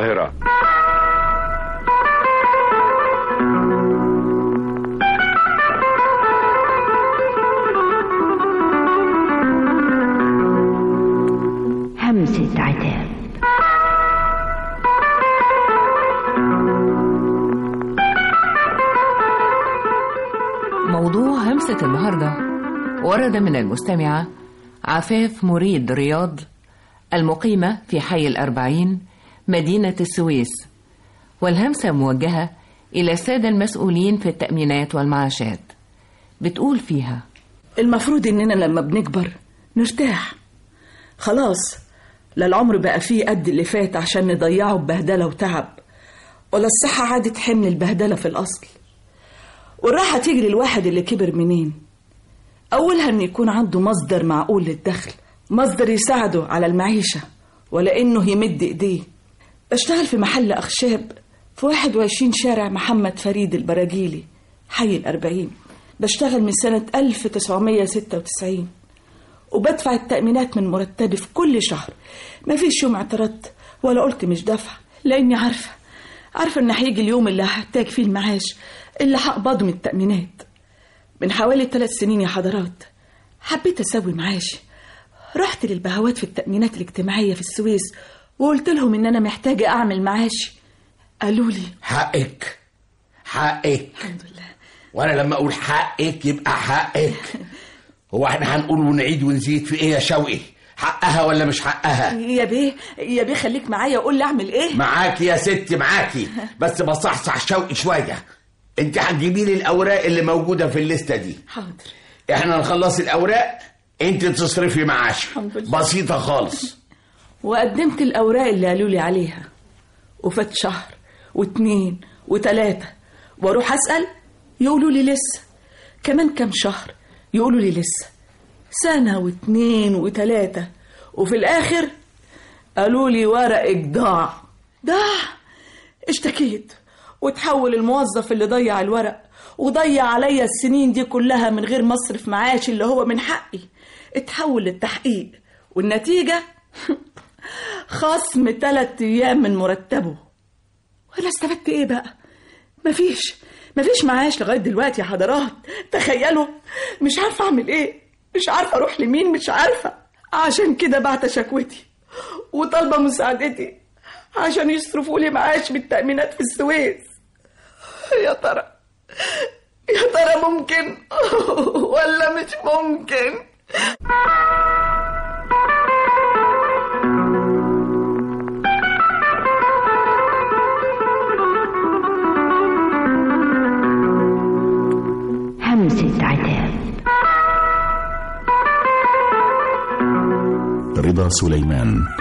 القاهرة. همسة عتاب. موضوع همسة النهاردة ورد من المستمعة عفاف مريد رياض المقيمة في حي الأربعين مدينة السويس، والهمسة موجهة إلى السادة المسؤولين في التأمينات والمعاشات. بتقول فيها: المفروض إننا لما بنكبر نرتاح خلاص، لا العمر بقى فيه قد اللي فات عشان نضيعه ببهدلة وتعب، ولا الصحة عادت حمل البهدلة في الأصل. والراحة تيجي للواحد اللي كبر منين؟ أولها إن يكون عنده مصدر معقول للدخل، مصدر يساعده على المعيشة ولا إنه يمد إيديه. بشتغل في محل أخشاب في 21 شارع محمد فريد البراجيلي حي الأربعين. بشتغل من سنة 1996 وبدفع التأمينات من مرتبي في كل شهر. ما فيش يوم اعترضت ولا قلت مش دافعة، لأني عارفة إن هيجي اليوم اللي هحتاج فيه المعاش اللي هقبضه من التأمينات. من حوالي 3 سنين يا حضرات حبيت أسوي معاشي. رحت للبهوات في التأمينات الاجتماعية في السويس وقلت لهم إن أنا محتاجة أعمل معاشي. قالوا لي حقك. الحمد لله. وأنا لما أقول حقك يبقى حقك. هو احنا هنقول ونعيد ونزيد في ايه يا شوقي؟ حقها ولا مش حقها؟ يا بيه خليك معايا وقول لي اعمل ايه. معاكي يا ستي معاكي، بس بصحصح شوقي شويه. انت هتجيبي لي الاوراق اللي موجوده في الليسته دي. حاضر. احنا نخلص الاوراق، انت تصرفي معاش. بسيطه خالص. وقدمت الاوراق اللي قالوا لي عليها، وفات شهر و2 و3 واروح اسال يقولوا لي لسه. كمان كام شهر يقولوا لي لسه. سنة و2 و3 وفي الآخر قالوا لي ورقك ضاع. اشتكيت وتحول الموظف اللي ضيع الورق وضيع عليا السنين دي كلها من غير مصرف معاش اللي هو من حقي. اتحول للتحقيق والنتيجة خصم 3 أيام من مرتبه. وأنا استفدت ايه بقى؟ مفيش معاش لغاية دلوقتي يا حضرات. تخيلوا، مش عارفة اعمل ايه، مش عارفة اروح لمين، مش عارفة. عشان كده بعت شكوتي وطالبة مساعدتي عشان يصرفوا لي معاش بالتأمينات في السويس. يا ترى ممكن ولا مش ممكن؟ همسة عتاب. رضا سليمان.